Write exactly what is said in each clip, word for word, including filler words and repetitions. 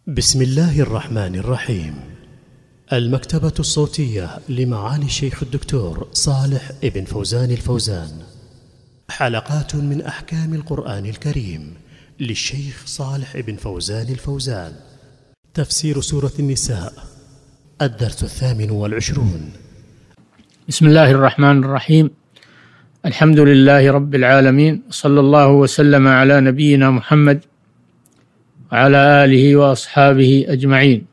بسم الله الرحمن الرحيم. المكتبة الصوتية لمعالي الشيخ الدكتور صالح ابن فوزان الفوزان، حلقات من أحكام القرآن الكريم للشيخ صالح ابن فوزان الفوزان. تفسير سورة النساء، الدرس الثامن والعشرون. بسم الله الرحمن الرحيم. الحمد لله رب العالمين، صلى الله وسلم على نبينا محمد وعلى آله وأصحابه أجمعين.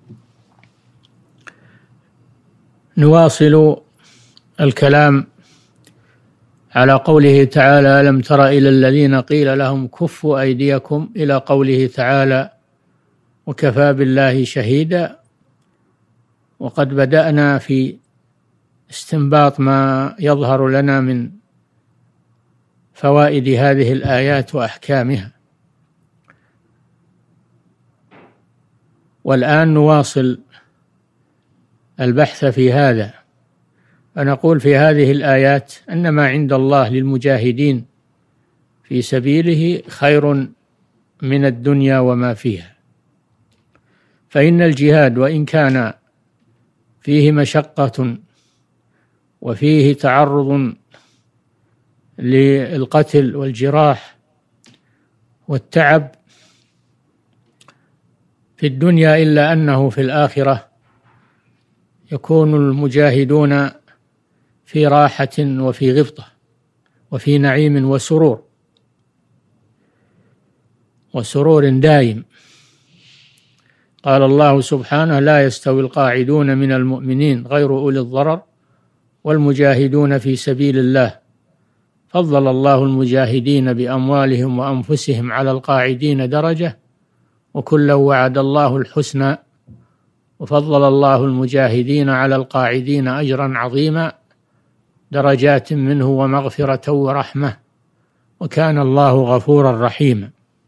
نواصل الكلام على قوله تعالى: ألم تر إلى الذين قيل لهم كفوا أيديكم، إلى قوله تعالى: وكفى بالله شهيدا. وقد بدأنا في استنباط ما يظهر لنا من فوائد هذه الآيات وأحكامها، والآن نواصل البحث في هذا. فنقول في هذه الآيات أن ما عند الله للمجاهدين في سبيله خير من الدنيا وما فيها، فإن الجهاد وإن كان فيه مشقة وفيه تعرض للقتل والجراح والتعب في الدنيا، إلا أنه في الآخرة يكون المجاهدون في راحة وفي غبطة وفي نعيم وسرور وسرور دائم. قال الله سبحانه: لا يستوي القاعدون من المؤمنين غير أولي الضرر والمجاهدون في سبيل الله، فضل الله المجاهدين بأموالهم وأنفسهم على القاعدين درجة، وكلا وعد الله الحسنى، وفضل الله المجاهدين على القاعدين أجرا عظيما، درجات منه ومغفرة ورحمة، وكان الله غفورا رحيما.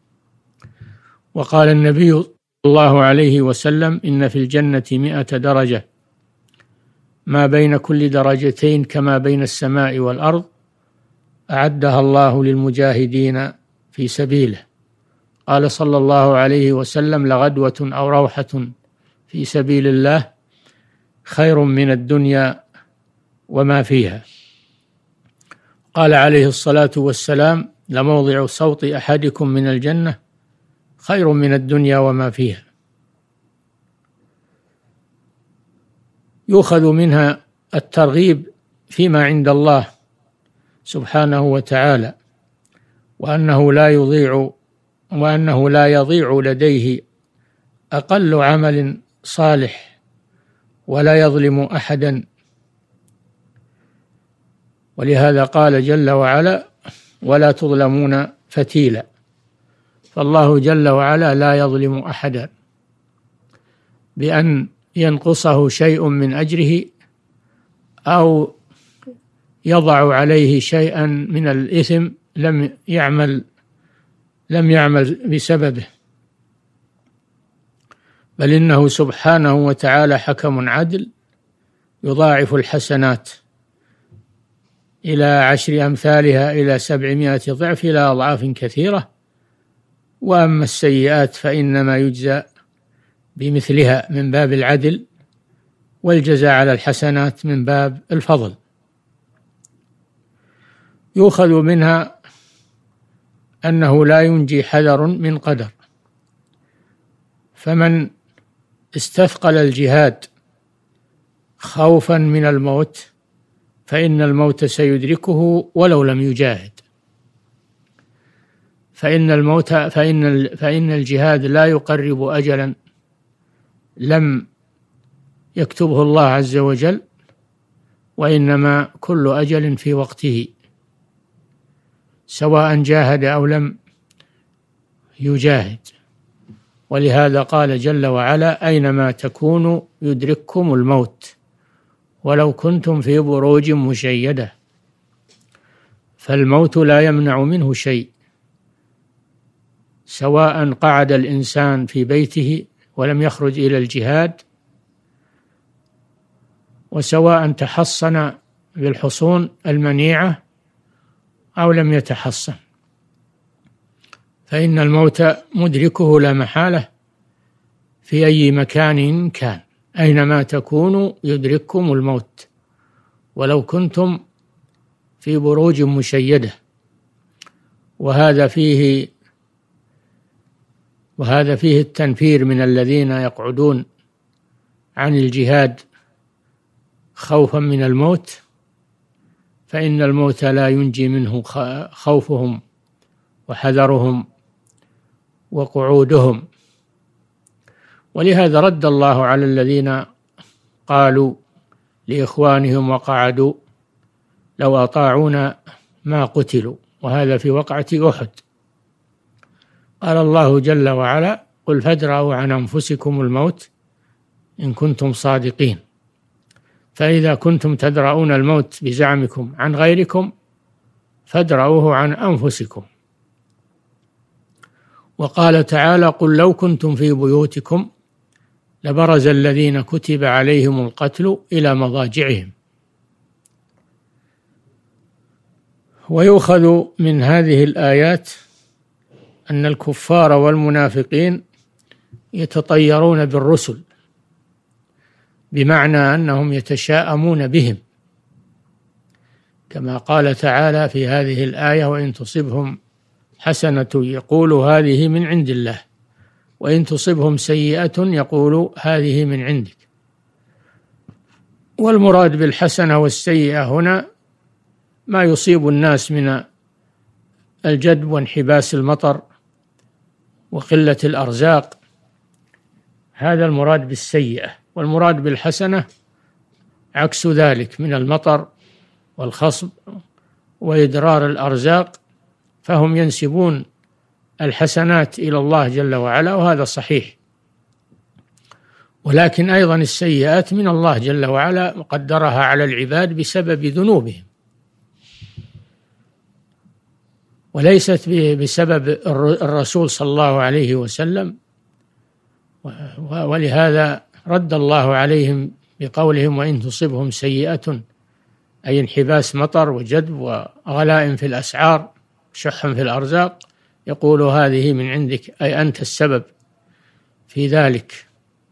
وقال النبي صلى الله عليه وسلم: إن في الجنة مئة درجة، ما بين كل درجتين كما بين السماء والأرض، أعدها الله للمجاهدين في سبيله. قال صلى الله عليه وسلم: لغدوة أو روحة في سبيل الله خير من الدنيا وما فيها. قال عليه الصلاة والسلام: لموضع صوت أحدكم من الجنة خير من الدنيا وما فيها. يؤخذ منها الترغيب فيما عند الله سبحانه وتعالى، وأنه لا يضيع وأنه لا يضيع لديه أقل عمل صالح، ولا يظلم أحدا. ولهذا قال جل وعلا: ولا تظلمون فتيلا. فالله جل وعلا لا يظلم أحدا بأن ينقصه شيء من أجره أو يضع عليه شيئا من الإثم لم يعمل لم يعمل بسببه، بل إنه سبحانه وتعالى حكم عدل يضاعف الحسنات إلى عشر أمثالها إلى سبعمائة ضعف إلى أضعاف كثيرة. وأما السيئات فإنما يجزى بمثلها من باب العدل، والجزاء على الحسنات من باب الفضل. يؤخذ منها أنه لا ينجي حذر من قدر، فمن استثقل الجهاد خوفا من الموت فإن الموت سيدركه ولو لم يجاهد، فإن الموت فإن فإن الجهاد لا يقرب أجلا لم يكتبه الله عز وجل، وإنما كل أجل في وقته، سواء جاهد أو لم يجاهد. ولهذا قال جل وعلا: أينما تكونوا يدرككم الموت ولو كنتم في بروج مشيدة. فالموت لا يمنع منه شيء، سواء قعد الإنسان في بيته ولم يخرج إلى الجهاد، وسواء تحصن بالحصون المنيعة أو لم يتحصن، فإن الموت مدركه لا محالة، في أي مكان كان، أينما تكونوا يدرككم الموت ولو كنتم في بروج مشيدة. وهذا فيه وهذا فيه التنفير من الذين يقعدون عن الجهاد خوفا من الموت، فإن الموت لا ينجي منه خوفهم وحذرهم وقعودهم. ولهذا رد الله على الذين قالوا لإخوانهم وقعدوا لو أطاعونا ما قتلوا، وهذا في وقعة أحد. قال الله جل وعلا: قل فادرءوا عن أنفسكم الموت إن كنتم صادقين. فإذا كنتم تدرؤون الموت بزعمكم عن غيركم فادرؤوه عن أنفسكم. وقال تعالى: قل لو كنتم في بيوتكم لبرز الذين كتب عليهم القتل إلى مضاجعهم. ويؤخذ من هذه الآيات أن الكفار والمنافقين يتطيرون بالرسل، بمعنى أنهم يتشاءمون بهم، كما قال تعالى في هذه الآية: وإن تصبهم حسنة يقولوا هذه من عند الله، وإن تصبهم سيئة يقولوا هذه من عندك. والمراد بالحسنة والسيئة هنا ما يصيب الناس من الجدب وانحباس المطر وقلة الأرزاق، هذا المراد بالسيئة. والمراد بالحسنة عكس ذلك من المطر والخصب وإدرار الأرزاق، فهم ينسبون الحسنات إلى الله جل وعلا، وهذا صحيح. ولكن أيضا السيئات من الله جل وعلا قدرها على العباد بسبب ذنوبهم، وليست بسبب الرسول صلى الله عليه وسلم. ولهذا رد الله عليهم بقولهم: وإن تصبهم سيئة، أي انحباس مطر وجدب وغلاء في الأسعار شح في الأرزاق، يقول هذه من عندك، أي أنت السبب في ذلك.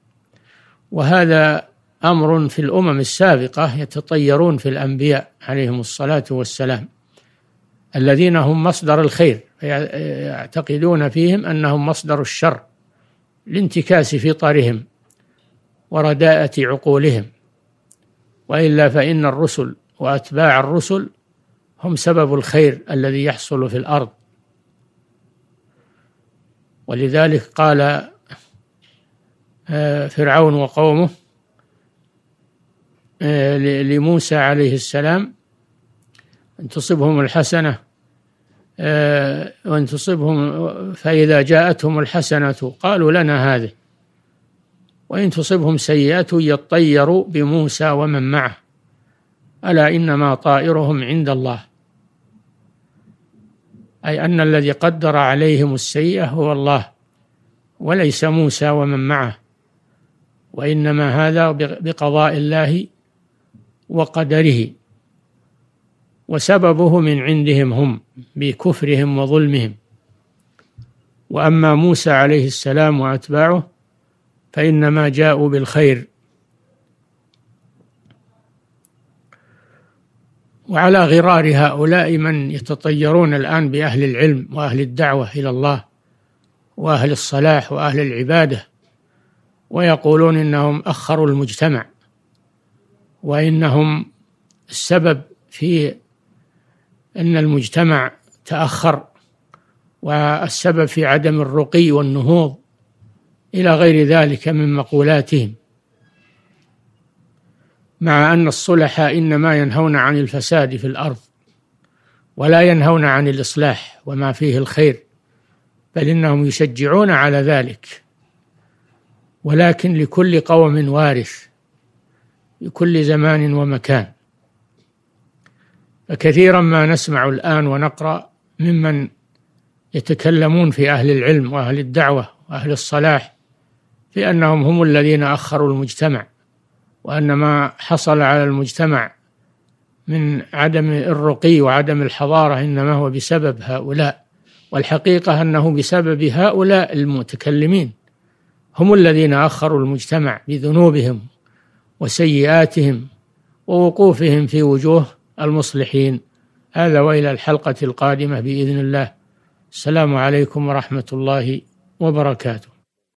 وهذا أمر في الأمم السابقة يتطيرون في الأنبياء عليهم الصلاة والسلام، الذين هم مصدر الخير، يعتقدون فيهم أنهم مصدر الشر لانتكاس فطرهم ورداءة عقولهم، وإلا فإن الرسل وأتباع الرسل هم سبب الخير الذي يحصل في الأرض. ولذلك قال فرعون وقومه لموسى عليه السلام: أن تصبهم الحسنة وأن تصبهم فإذا جاءتهم الحسنة قالوا لنا هذه، وإن تصبهم سيئة يطيروا بموسى ومن معه، ألا إنما طائرهم عند الله، أي أن الذي قدر عليهم السيئة هو الله وليس موسى ومن معه، وإنما هذا بقضاء الله وقدره، وسببه من عندهم هم بكفرهم وظلمهم. وأما موسى عليه السلام وأتباعه فإنما جاءوا بالخير. وعلى غرار هؤلاء من يتطيرون الآن بأهل العلم وأهل الدعوة إلى الله وأهل الصلاح وأهل العبادة، ويقولون إنهم أخروا المجتمع، وإنهم السبب في أن المجتمع تأخر، والسبب في عدم الرقي والنهوض إلى غير ذلك من مقولاتهم، مع أن الصلحاء إنما ينهون عن الفساد في الأرض ولا ينهون عن الإصلاح وما فيه الخير، بل إنهم يشجعون على ذلك. ولكن لكل قوم وارث، لكل زمان ومكان. فكثيرا ما نسمع الآن ونقرأ ممن يتكلمون في أهل العلم وأهل الدعوة وأهل الصلاح في أنهم هم الذين أخروا المجتمع، وأن ما حصل على المجتمع من عدم الرقي وعدم الحضارة إنما هو بسبب هؤلاء، والحقيقة أنه بسبب هؤلاء المتكلمين هم الذين أخروا المجتمع بذنوبهم وسيئاتهم ووقوفهم في وجوه المصلحين. هذا وإلى الحلقة القادمة بإذن الله. السلام عليكم ورحمة الله وبركاته.